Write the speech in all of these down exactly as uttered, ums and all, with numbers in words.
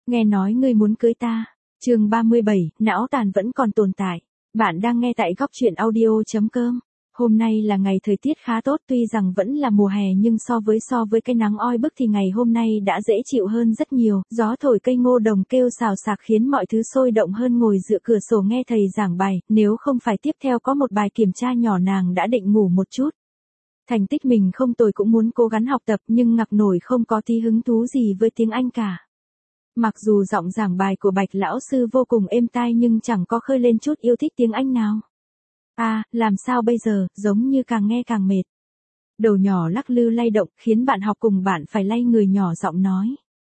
nghe nói ngươi muốn cưới ta. Chương ba mươi bảy, não tàn vẫn còn tồn tại. Bạn đang nghe tại góc truyện audio.com. Hôm nay là ngày thời tiết khá tốt, tuy rằng vẫn là mùa hè nhưng so với so với cái nắng oi bức thì ngày hôm nay đã dễ chịu hơn rất nhiều, gió thổi cây ngô đồng kêu xào xạc khiến mọi thứ sôi động hơn ngồi dựa cửa sổ nghe thầy giảng bài, nếu không phải tiếp theo có một bài kiểm tra nhỏ nàng đã định ngủ một chút. Thành tích mình không tồi cũng muốn cố gắng học tập nhưng ngặc nổi không có tí hứng thú gì với tiếng Anh cả. Mặc dù giọng giảng bài của Bạch lão sư vô cùng êm tai nhưng chẳng có khơi lên chút yêu thích tiếng Anh nào. À, làm sao bây giờ, giống như càng nghe càng mệt. Đầu nhỏ lắc lư lay động khiến bạn học cùng bạn phải lay người nhỏ giọng nói.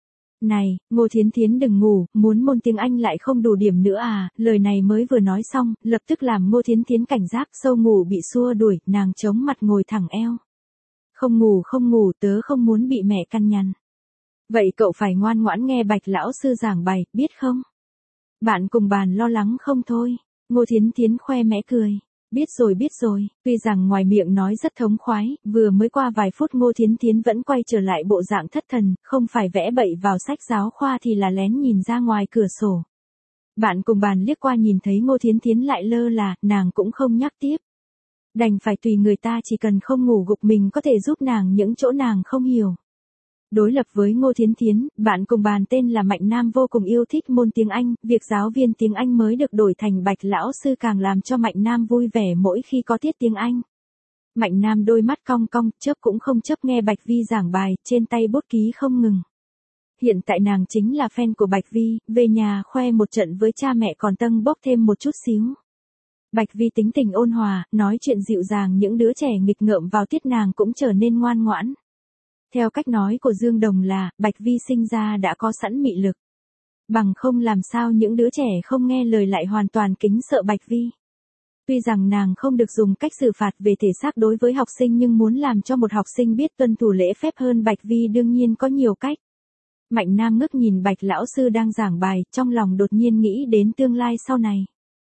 Này, Ngô Thiến Thiến đừng ngủ, muốn môn tiếng Anh lại không đủ điểm nữa à, lời này mới vừa nói xong, lập tức làm Ngô Thiến Thiến cảnh giác sâu ngủ bị xua đuổi, nàng chống mặt ngồi thẳng eo. Không ngủ không ngủ tớ không muốn bị mẹ căn nhằn. Vậy cậu phải ngoan ngoãn nghe Bạch lão sư giảng bài, biết không? Bạn cùng bàn lo lắng không thôi. Ngô Thiến Thiến khoe mẽ cười. Biết rồi biết rồi, tuy rằng ngoài miệng nói rất thống khoái, vừa mới qua vài phút Ngô Thiến Thiến vẫn quay trở lại bộ dạng thất thần, không phải vẽ bậy vào sách giáo khoa thì là lén nhìn ra ngoài cửa sổ. Bạn cùng bàn liếc qua nhìn thấy Ngô Thiến Thiến lại lơ là, nàng cũng không nhắc tiếp. Đành phải tùy người ta, chỉ cần không ngủ gục mình có thể giúp nàng những chỗ nàng không hiểu. Đối lập với Ngô Thiến Thiến, bạn cùng bàn tên là Mạnh Nam vô cùng yêu thích môn tiếng Anh, việc giáo viên tiếng Anh mới được đổi thành Bạch lão sư càng làm cho Mạnh Nam vui vẻ mỗi khi có tiết tiếng Anh. Mạnh Nam đôi mắt cong cong, chớp cũng không chớp nghe Bạch Vi giảng bài, trên tay bút ký không ngừng. Hiện tại nàng chính là fan của Bạch Vi, về nhà khoe một trận với cha mẹ còn tâng bốc thêm một chút xíu. Bạch Vi tính tình ôn hòa, nói chuyện dịu dàng, những đứa trẻ nghịch ngợm vào tiết nàng cũng trở nên ngoan ngoãn. Theo cách nói của Dương Đồng là, Bạch Vi sinh ra đã có sẵn mị lực. Bằng không làm sao những đứa trẻ không nghe lời lại hoàn toàn kính sợ Bạch Vi. Tuy rằng nàng không được dùng cách xử phạt về thể xác đối với học sinh nhưng muốn làm cho một học sinh biết tuân thủ lễ phép hơn Bạch Vi đương nhiên có nhiều cách. Mạnh Nam ngước nhìn Bạch lão sư đang giảng bài, trong lòng đột nhiên nghĩ đến tương lai sau này.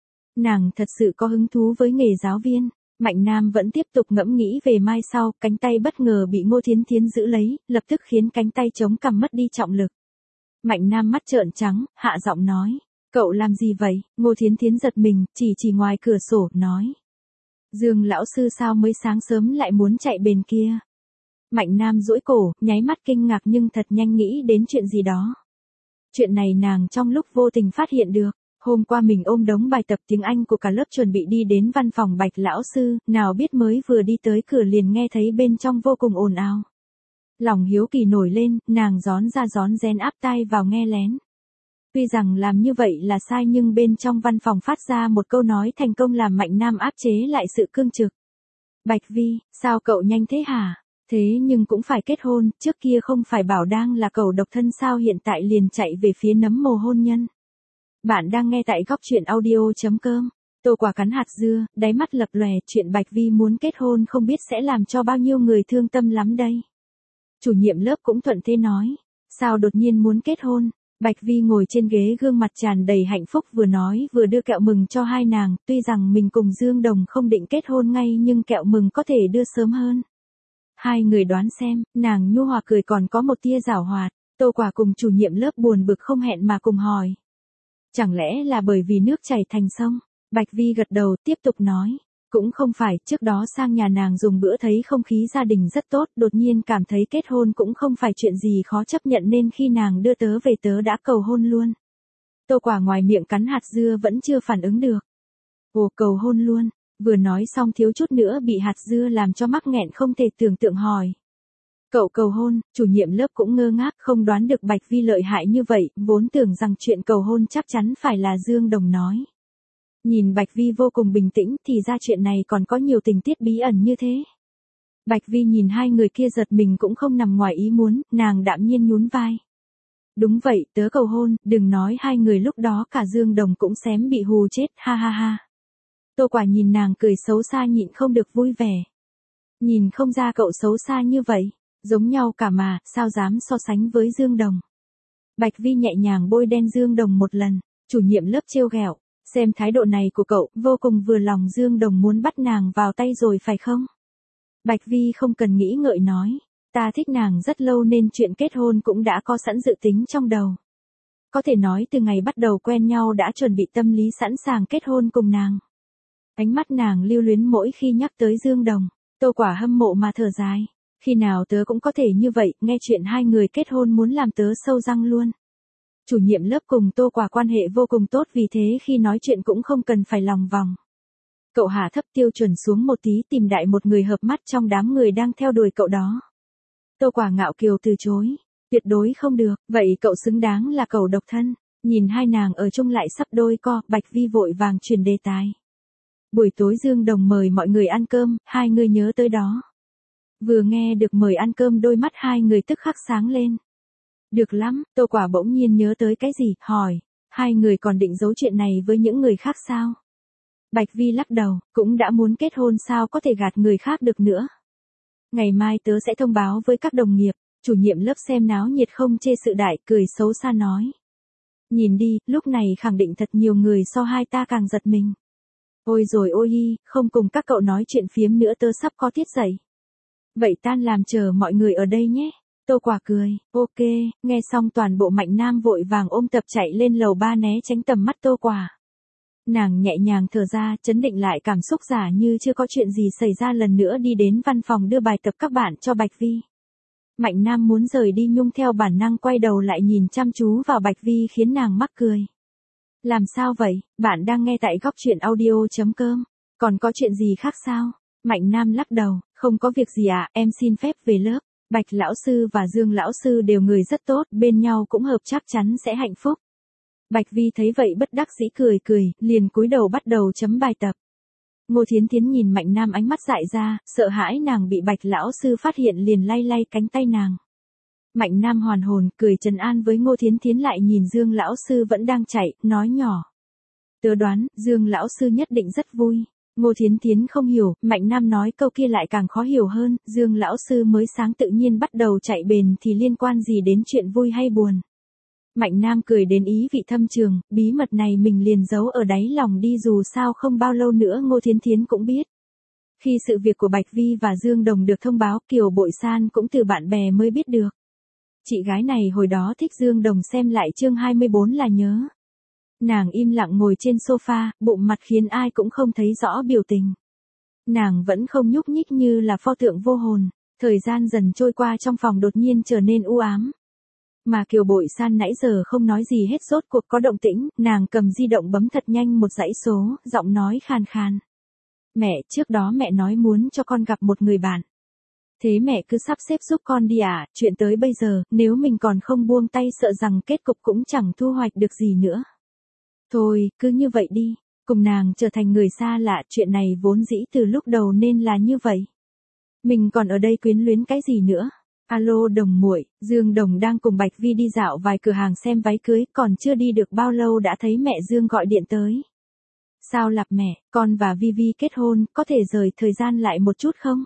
Nàng thật sự có hứng thú với nghề giáo viên. Mạnh Nam vẫn tiếp tục ngẫm nghĩ về mai sau, cánh tay bất ngờ bị Ngô Thiến Thiến giữ lấy, lập tức khiến cánh tay chống cằm mất đi trọng lực. Mạnh Nam mắt trợn trắng, hạ giọng nói, cậu làm gì vậy? Ngô Thiến Thiến giật mình, chỉ chỉ ngoài cửa sổ, nói. Dương lão sư sao mới sáng sớm lại muốn chạy bên kia? Mạnh Nam duỗi cổ, nháy mắt kinh ngạc nhưng thật nhanh nghĩ đến chuyện gì đó. Chuyện này nàng trong lúc vô tình phát hiện được. Hôm qua mình ôm đống bài tập tiếng Anh của cả lớp chuẩn bị đi đến văn phòng Bạch lão sư, nào biết mới vừa đi tới cửa liền nghe thấy bên trong vô cùng ồn ào. Lòng hiếu kỳ nổi lên, nàng gión ra gión rén áp tai vào nghe lén. Tuy rằng làm như vậy là sai nhưng bên trong văn phòng phát ra một câu nói thành công làm Mạnh Nam áp chế lại sự cương trực. Bạch Vi, sao cậu nhanh thế hả? Thế nhưng cũng phải kết hôn, trước kia không phải bảo đang là cậu độc thân sao hiện tại liền chạy về phía nấm mồ hôn nhân. Bạn đang nghe tại góc truyện audio.com. Tô Quả cắn hạt dưa, đáy mắt lập lòe, chuyện Bạch Vi muốn kết hôn không biết sẽ làm cho bao nhiêu người thương tâm lắm đây. Chủ nhiệm lớp cũng thuận thế nói, sao đột nhiên muốn kết hôn? Bạch Vi ngồi trên ghế gương mặt tràn đầy hạnh phúc vừa nói vừa đưa kẹo mừng cho hai nàng, tuy rằng mình cùng Dương Đồng không định kết hôn ngay nhưng kẹo mừng có thể đưa sớm hơn. Hai người đoán xem, nàng nhu hòa cười còn có một tia giảo hoạt, Tô Quả cùng chủ nhiệm lớp buồn bực không hẹn mà cùng hỏi. Chẳng lẽ là bởi vì nước chảy thành sông? Bạch Vi gật đầu tiếp tục nói. Cũng không phải, trước đó sang nhà nàng dùng bữa thấy không khí gia đình rất tốt, đột nhiên cảm thấy kết hôn cũng không phải chuyện gì khó chấp nhận nên khi nàng đưa tớ về tớ đã cầu hôn luôn. Tô Quả ngoài miệng cắn hạt dưa vẫn chưa phản ứng được. Ồ, cầu hôn luôn, vừa nói xong thiếu chút nữa bị hạt dưa làm cho mắc nghẹn không thể tưởng tượng hỏi. Cậu cầu hôn, chủ nhiệm lớp cũng ngơ ngác không đoán được Bạch Vi lợi hại như vậy, vốn tưởng rằng chuyện cầu hôn chắc chắn phải là Dương Đồng nói. Nhìn Bạch Vi vô cùng bình tĩnh thì ra chuyện này còn có nhiều tình tiết bí ẩn như thế. Bạch Vi nhìn hai người kia giật mình cũng không nằm ngoài ý muốn, nàng đạm nhiên nhún vai. Đúng vậy, tớ cầu hôn, đừng nói hai người lúc đó cả Dương Đồng cũng xém bị hù chết, ha ha ha. Tô Quả nhìn nàng cười xấu xa nhịn không được vui vẻ. Nhìn không ra cậu xấu xa như vậy. Giống nhau cả mà, sao dám so sánh với Dương Đồng. Bạch Vi nhẹ nhàng bôi đen Dương Đồng một lần, chủ nhiệm lớp trêu ghẹo, xem thái độ này của cậu, vô cùng vừa lòng Dương Đồng muốn bắt nàng vào tay rồi phải không? Bạch Vi không cần nghĩ ngợi nói, ta thích nàng rất lâu nên chuyện kết hôn cũng đã có sẵn dự tính trong đầu. có thể nói từ ngày bắt đầu quen nhau đã chuẩn bị tâm lý sẵn sàng kết hôn cùng nàng. Ánh mắt nàng lưu luyến mỗi khi nhắc tới Dương Đồng, Tô Quả hâm mộ mà thở dài. Khi nào tớ cũng có thể như vậy, nghe chuyện hai người kết hôn muốn làm tớ sâu răng luôn. Chủ nhiệm lớp cùng Tô Quả quan hệ vô cùng tốt, vì thế khi nói chuyện cũng không cần phải lòng vòng. Cậu hạ thấp tiêu chuẩn xuống một tí, tìm đại một người hợp mắt trong đám người đang theo đuổi cậu đó. Tô Quả ngạo kiều từ chối. Tuyệt đối không được, vậy cậu xứng đáng là cậu độc thân. Nhìn hai nàng ở chung lại sắp đôi co, Bạch Vi vội vàng chuyển đề tài. Buổi tối Dương Đồng mời mọi người ăn cơm, hai người nhớ tới đó. Vừa nghe được mời ăn cơm, đôi mắt hai người tức khắc sáng lên. Được lắm, Tô Quả bỗng nhiên nhớ tới cái gì, hỏi. Hai người còn định giấu chuyện này với những người khác sao? Bạch Vi lắc đầu, cũng đã muốn kết hôn sao có thể gạt người khác được nữa. Ngày mai tớ sẽ thông báo với các đồng nghiệp. Chủ nhiệm lớp xem náo nhiệt không chê sự đại, cười xấu xa nói. Nhìn đi, lúc này khẳng định thật nhiều người so hai ta càng giật mình. Ôi rồi ôi y, không cùng các cậu nói chuyện phiếm nữa, tớ sắp có tiết dậy. Vậy tan làm chờ mọi người ở đây nhé. Tô Quả cười, ok, nghe xong toàn bộ Mạnh Nam vội vàng ôm tập chạy lên lầu ba né tránh tầm mắt Tô Quả. Nàng nhẹ nhàng thở ra, trấn định lại cảm xúc giả như chưa có chuyện gì xảy ra, lần nữa đi đến văn phòng đưa bài tập các bạn cho Bạch Vi. Mạnh Nam muốn rời đi nhưng theo bản năng quay đầu lại nhìn chăm chú vào Bạch Vi khiến nàng mắc cười. Làm sao vậy, bạn đang nghe tại góc truyện audio chấm com, còn có chuyện gì khác sao? Mạnh Nam lắc đầu, không có việc gì ạ, à, em xin phép về lớp. Bạch lão sư và Dương lão sư đều người rất tốt, bên nhau cũng hợp, chắc chắn sẽ hạnh phúc. Bạch Vi thấy vậy bất đắc dĩ cười cười, liền cúi đầu bắt đầu chấm bài tập. Ngô Thiến Thiến nhìn Mạnh Nam ánh mắt dại ra, sợ hãi nàng bị Bạch lão sư phát hiện liền lay lay cánh tay nàng. Mạnh Nam hoàn hồn, cười trấn an với Ngô Thiến Thiến, lại nhìn Dương lão sư vẫn đang chạy, nói nhỏ. Tớ đoán, Dương lão sư nhất định rất vui. Ngô Thiến Thiến không hiểu, Mạnh Nam nói câu kia lại càng khó hiểu hơn, Dương lão sư mới sáng tự nhiên bắt đầu chạy bền thì liên quan gì đến chuyện vui hay buồn. Mạnh Nam cười đến ý vị thâm trường, bí mật này mình liền giấu ở đáy lòng đi, dù sao không bao lâu nữa Ngô Thiến Thiến cũng biết. Khi sự việc của Bạch Vi và Dương Đồng được thông báo, Kiều Bội San cũng từ bạn bè mới biết được. Chị gái này hồi đó thích Dương Đồng, xem lại chương hai mươi bốn là nhớ. Nàng im lặng ngồi trên sofa, bụng mặt khiến ai cũng không thấy rõ biểu tình. Nàng vẫn không nhúc nhích như là pho tượng vô hồn, thời gian dần trôi qua trong phòng đột nhiên trở nên u ám. Mà Kiều Bội San nãy giờ không nói gì hết, rốt cuộc có động tĩnh, nàng cầm di động bấm thật nhanh một dãy số, giọng nói khàn khàn. Mẹ, trước đó mẹ nói muốn cho con gặp một người bạn. Thế mẹ cứ sắp xếp giúp con đi à, chuyện tới bây giờ, nếu mình còn không buông tay sợ rằng kết cục cũng chẳng thu hoạch được gì nữa. Thôi, cứ như vậy đi, cùng nàng trở thành người xa lạ, chuyện này vốn dĩ từ lúc đầu nên là như vậy. Mình còn ở đây quyến luyến cái gì nữa. Alo Đồng muội, Dương Đồng đang cùng Bạch Vi đi dạo vài cửa hàng xem váy cưới, còn chưa đi được bao lâu đã thấy mẹ Dương gọi điện tới. Sao lặp mẹ, con và Vi Vi kết hôn, có thể rời thời gian lại một chút không?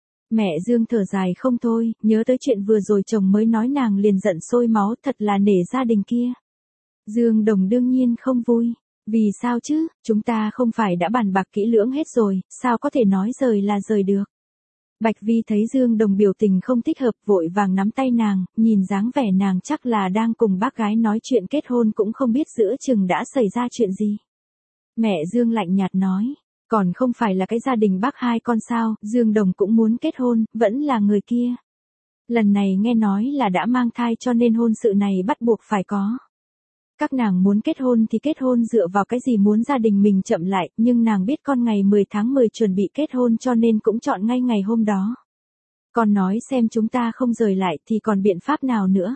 Mẹ Dương thở dài không thôi, nhớ tới chuyện vừa rồi chồng mới nói nàng liền giận sôi máu, thật là nể gia đình kia. Dương Đồng đương nhiên không vui. Vì sao chứ, chúng ta không phải đã bàn bạc kỹ lưỡng hết rồi, sao có thể nói rời là rời được. Bạch Vi thấy Dương Đồng biểu tình không thích hợp, vội vàng nắm tay nàng, nhìn dáng vẻ nàng chắc là đang cùng bác gái nói chuyện kết hôn, cũng không biết giữa chừng đã xảy ra chuyện gì. Mẹ Dương lạnh nhạt nói, còn không phải là cái gia đình bác hai con sao, Dương Đồng cũng muốn kết hôn, vẫn là người kia. Lần này nghe nói là đã mang thai cho nên hôn sự này bắt buộc phải có. Các nàng muốn kết hôn thì kết hôn dựa vào cái gì muốn gia đình mình chậm lại, nhưng nàng biết con ngày mười tháng mười chuẩn bị kết hôn cho nên cũng chọn ngay ngày hôm đó. Con nói xem chúng ta không rời lại thì còn biện pháp nào nữa.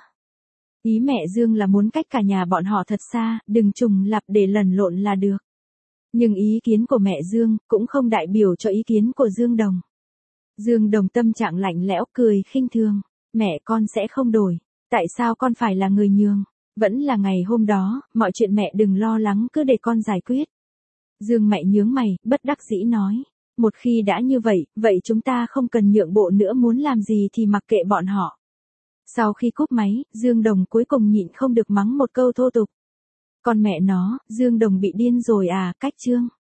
Ý mẹ Dương là muốn cách cả nhà bọn họ thật xa, đừng trùng lặp để lẩn lộn là được. Nhưng ý kiến của mẹ Dương cũng không đại biểu cho ý kiến của Dương Đồng. Dương Đồng tâm trạng lạnh lẽo, cười khinh thường. Mẹ con sẽ không đổi. Tại sao con phải là người nhường? Vẫn là ngày hôm đó, mọi chuyện mẹ đừng lo lắng, cứ để con giải quyết. Dương mẹ nhướng mày, bất đắc dĩ nói. Một khi đã như vậy, vậy chúng ta không cần nhượng bộ nữa, muốn làm gì thì mặc kệ bọn họ. Sau khi cúp máy, Dương Đồng cuối cùng nhịn không được mắng một câu thô tục. Con mẹ nó, Dương Đồng bị điên rồi à, cách chương.